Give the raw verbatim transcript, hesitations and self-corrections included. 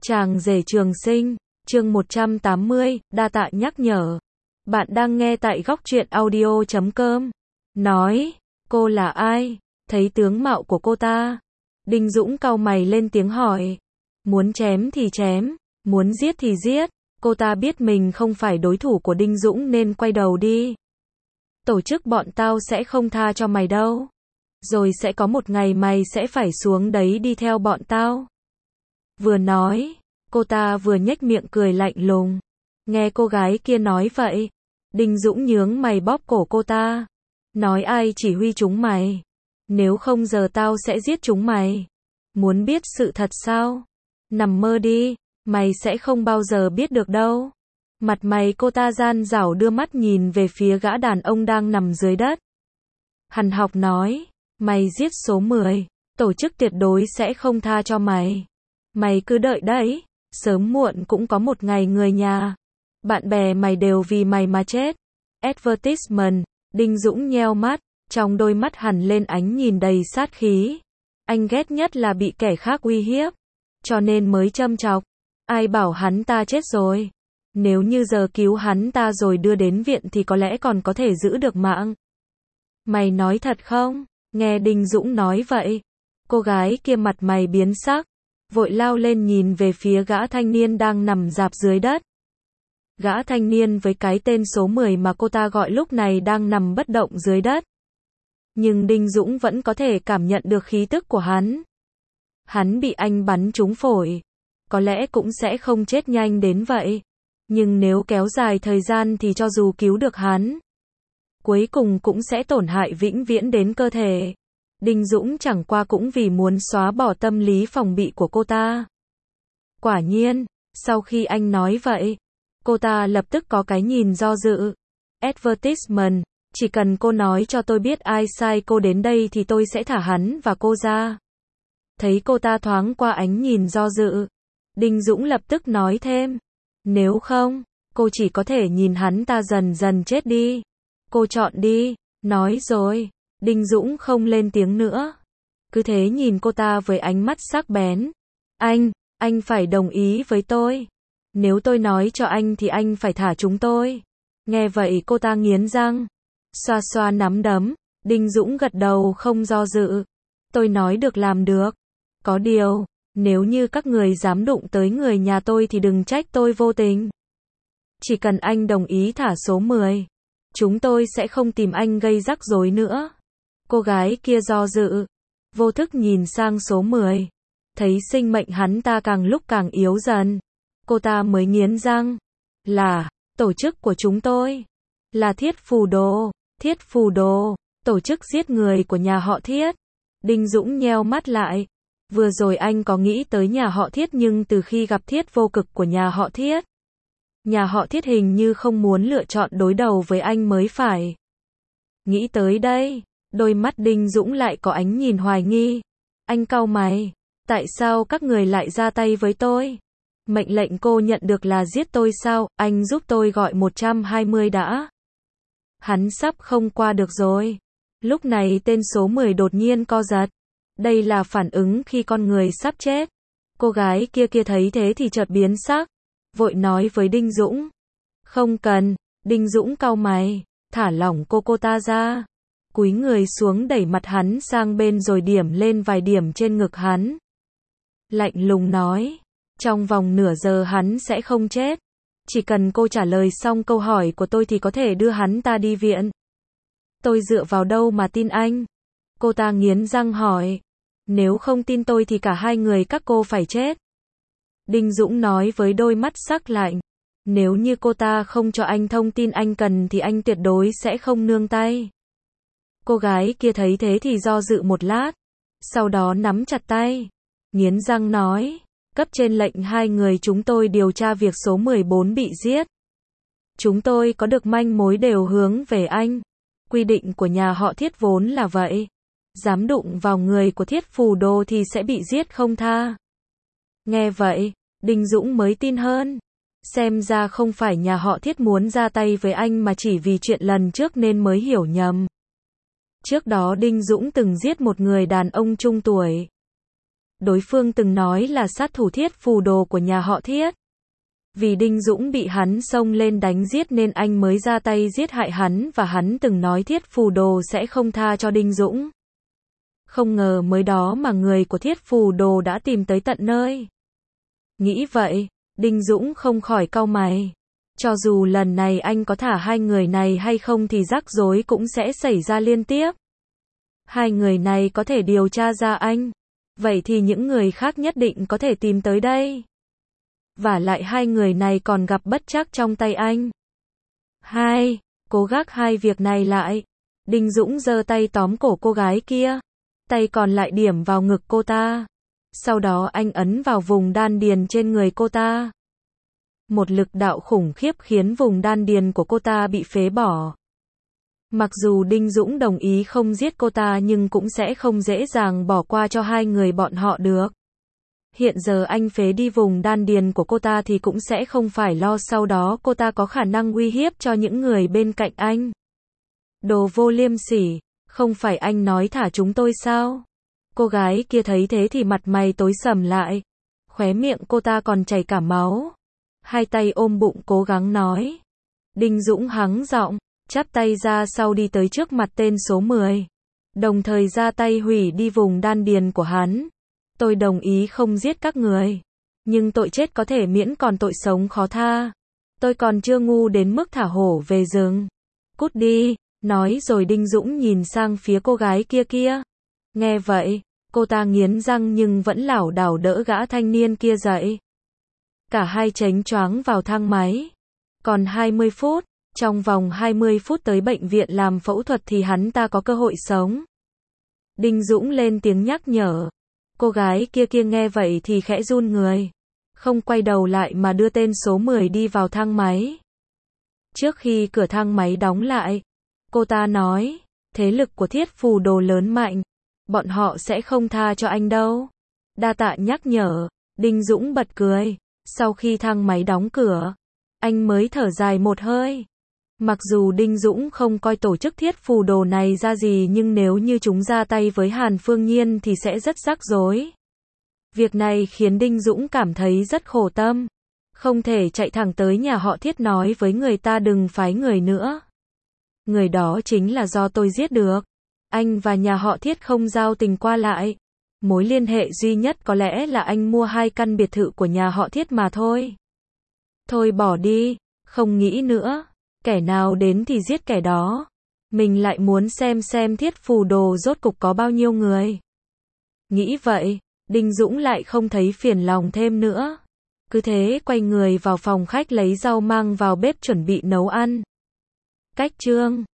Chàng rể trường sinh, chương một trăm tám mươi, đa tạ nhắc nhở. Bạn đang nghe tại góc truyện audio chấm com. Nói, cô là ai? Thấy tướng mạo của cô ta. Đinh Dũng cau mày lên tiếng hỏi. Muốn chém thì chém, muốn giết thì giết. Cô ta biết mình không phải đối thủ của Đinh Dũng nên quay đầu đi. Tổ chức bọn tao sẽ không tha cho mày đâu. Rồi sẽ có một ngày mày sẽ phải xuống đấy đi theo bọn tao. Vừa nói, cô ta vừa nhếch miệng cười lạnh lùng. Nghe cô gái kia nói vậy, Đinh Dũng nhướng mày bóp cổ cô ta. Nói ai chỉ huy chúng mày? Nếu không giờ tao sẽ giết chúng mày. Muốn biết sự thật sao? Nằm mơ đi, mày sẽ không bao giờ biết được đâu. Mặt mày cô ta gian dảo đưa mắt nhìn về phía gã đàn ông đang nằm dưới đất. Hằn học nói, mày giết số mười, tổ chức tuyệt đối sẽ không tha cho mày. Mày cứ đợi đấy, sớm muộn cũng có một ngày người nhà, bạn bè mày đều vì mày mà chết. Advertisement, Đinh Dũng nheo mắt, trong đôi mắt hằn lên ánh nhìn đầy sát khí. Anh ghét nhất là bị kẻ khác uy hiếp, cho nên mới châm chọc. Ai bảo hắn ta chết rồi? Nếu như giờ cứu hắn ta rồi đưa đến viện thì có lẽ còn có thể giữ được mạng. Mày nói thật không? Nghe Đinh Dũng nói vậy, cô gái kia mặt mày biến sắc, vội lao lên nhìn về phía gã thanh niên đang nằm rạp dưới đất. Gã thanh niên với cái tên số mười mà cô ta gọi lúc này đang nằm bất động dưới đất. Nhưng Đinh Dũng vẫn có thể cảm nhận được khí tức của hắn. Hắn bị anh bắn trúng phổi, có lẽ cũng sẽ không chết nhanh đến vậy. Nhưng nếu kéo dài thời gian thì cho dù cứu được hắn, cuối cùng cũng sẽ tổn hại vĩnh viễn đến cơ thể. Đinh Dũng chẳng qua cũng vì muốn xóa bỏ tâm lý phòng bị của cô ta. Quả nhiên, sau khi anh nói vậy, cô ta lập tức có cái nhìn do dự. Advertisement, chỉ cần cô nói cho tôi biết ai sai cô đến đây thì tôi sẽ thả hắn và cô ra. Thấy cô ta thoáng qua ánh nhìn do dự, Đinh Dũng lập tức nói thêm. Nếu không, cô chỉ có thể nhìn hắn ta dần dần chết đi. Cô chọn đi. Nói rồi, Đinh Dũng không lên tiếng nữa. Cứ thế nhìn cô ta với ánh mắt sắc bén. Anh, anh phải đồng ý với tôi. Nếu tôi nói cho anh thì anh phải thả chúng tôi. Nghe vậy cô ta nghiến răng, xoa xoa nắm đấm. Đinh Dũng gật đầu không do dự. Tôi nói được làm được. Có điều, nếu như các người dám đụng tới người nhà tôi thì đừng trách tôi vô tình. Chỉ cần anh đồng ý thả số mười, chúng tôi sẽ không tìm anh gây rắc rối nữa. Cô gái kia do dự, vô thức nhìn sang số mười. Thấy sinh mệnh hắn ta càng lúc càng yếu dần. Cô ta mới nghiến răng. Là, tổ chức của chúng tôi. Là Thiết Phù Đồ. Thiết Phù Đồ, tổ chức giết người của nhà họ Thiết. Đinh Dũng nheo mắt lại. Vừa rồi anh có nghĩ tới nhà họ Thiết nhưng từ khi gặp Thiết Vô Cực của nhà họ Thiết, nhà họ Thiết hình như không muốn lựa chọn đối đầu với anh mới phải. Nghĩ tới đây, đôi mắt Đinh Dũng lại có ánh nhìn hoài nghi. Anh cau mày. Tại sao các người lại ra tay với tôi? Mệnh lệnh cô nhận được là giết tôi sao? Anh giúp tôi gọi một trăm hai mươi đã. Hắn sắp không qua được rồi. Lúc này tên số mười đột nhiên co giật. Đây là phản ứng khi con người sắp chết. Cô gái kia kia thấy thế thì chợt biến sắc, vội nói với Đinh Dũng. Không cần. Đinh Dũng cau mày, thả lỏng cô cô ta ra. Cúi người xuống đẩy mặt hắn sang bên rồi điểm lên vài điểm trên ngực hắn. Lạnh lùng nói, trong vòng nửa giờ hắn sẽ không chết. Chỉ cần cô trả lời xong câu hỏi của tôi thì có thể đưa hắn ta đi viện. Tôi dựa vào đâu mà tin anh? Cô ta nghiến răng hỏi. Nếu không tin tôi thì cả hai người các cô phải chết. Đinh Dũng nói với đôi mắt sắc lạnh. Nếu như cô ta không cho anh thông tin anh cần thì anh tuyệt đối sẽ không nương tay. Cô gái kia thấy thế thì do dự một lát, sau đó nắm chặt tay, nghiến răng nói. Cấp trên lệnh hai người chúng tôi điều tra việc số mười bốn bị giết. Chúng tôi có được manh mối đều hướng về anh. Quy định của nhà họ Thiết vốn là vậy. Dám đụng vào người của Thiết Phù Đồ thì sẽ bị giết không tha. Nghe vậy, Đinh Dũng mới tin hơn. Xem ra không phải nhà họ Thiết muốn ra tay với anh mà chỉ vì chuyện lần trước nên mới hiểu nhầm. Trước đó Đinh Dũng từng giết một người đàn ông trung tuổi. đối phương từng nói là sát thủ Thiết Phù Đồ của nhà họ Thiết. Vì Đinh Dũng bị hắn xông lên đánh giết nên anh mới ra tay giết hại hắn và hắn từng nói Thiết Phù Đồ sẽ không tha cho Đinh Dũng. Không ngờ mới đó mà người của Thiết Phù Đồ đã tìm tới tận nơi. Nghĩ vậy, Đinh Dũng không khỏi cau mày. Cho dù lần này anh có thả hai người này hay không thì rắc rối cũng sẽ xảy ra liên tiếp. Hai người này có thể điều tra ra anh. Vậy thì những người khác nhất định có thể tìm tới đây. Và lại hai người này còn gặp bất trắc trong tay anh. Hai, cố gắng hai việc này lại. Đinh Dũng giơ tay tóm cổ cô gái kia. Tay còn lại điểm vào ngực cô ta. Sau đó anh ấn vào vùng đan điền trên người cô ta. Một lực đạo khủng khiếp khiến vùng đan điền của cô ta bị phế bỏ. Mặc dù Đinh Dũng đồng ý không giết cô ta nhưng cũng sẽ không dễ dàng bỏ qua cho hai người bọn họ được. Hiện giờ anh phế đi vùng đan điền của cô ta thì cũng sẽ không phải lo sau đó cô ta có khả năng uy hiếp cho những người bên cạnh anh. Đồ vô liêm sỉ, không phải anh nói thả chúng tôi sao? Cô gái kia thấy thế thì mặt mày tối sầm lại. Khóe miệng cô ta còn chảy cả máu. Hai tay ôm bụng cố gắng nói. Đinh Dũng hắng giọng, chắp tay ra sau đi tới trước mặt tên số mười. Đồng thời ra tay hủy đi vùng đan điền của hắn. Tôi đồng ý không giết các người. Nhưng tội chết có thể miễn còn tội sống khó tha. Tôi còn chưa ngu đến mức thả hổ về rừng. Cút đi, nói rồi Đinh Dũng nhìn sang phía cô gái kia kia. Nghe vậy, cô ta nghiến răng nhưng vẫn lảo đảo đỡ gã thanh niên kia dậy. Cả hai chánh choáng vào thang máy. Còn hai mươi phút, trong vòng hai mươi phút tới bệnh viện làm phẫu thuật thì hắn ta có cơ hội sống. Đinh Dũng lên tiếng nhắc nhở. Cô gái kia kia nghe vậy thì khẽ run người. Không quay đầu lại mà đưa tên số mười đi vào thang máy. Trước khi cửa thang máy đóng lại, cô ta nói, thế lực của Thiết Phù Đồ lớn mạnh. Bọn họ sẽ không tha cho anh đâu. Đa tạ nhắc nhở. Đinh Dũng bật cười. Sau khi thang máy đóng cửa, anh mới thở dài một hơi. Mặc dù Đinh Dũng không coi tổ chức Thiết Phù Đồ này ra gì nhưng nếu như chúng ra tay với Hàn Phương Nhiên thì sẽ rất rắc rối. Việc này khiến Đinh Dũng cảm thấy rất khổ tâm. Không thể chạy thẳng tới nhà họ Thiết nói với người ta đừng phái người nữa. Người đó chính là do tôi giết được. Anh và nhà họ Thiết không giao tình qua lại. Mối liên hệ duy nhất có lẽ là anh mua hai căn biệt thự của nhà họ Thiết mà thôi. Thôi bỏ đi, không nghĩ nữa. Kẻ nào đến thì giết kẻ đó. Mình lại muốn xem xem Thiết Phù Đồ rốt cục có bao nhiêu người. Nghĩ vậy, Đinh Dũng lại không thấy phiền lòng thêm nữa. Cứ thế quay người vào phòng khách lấy rau mang vào bếp chuẩn bị nấu ăn. Cách chương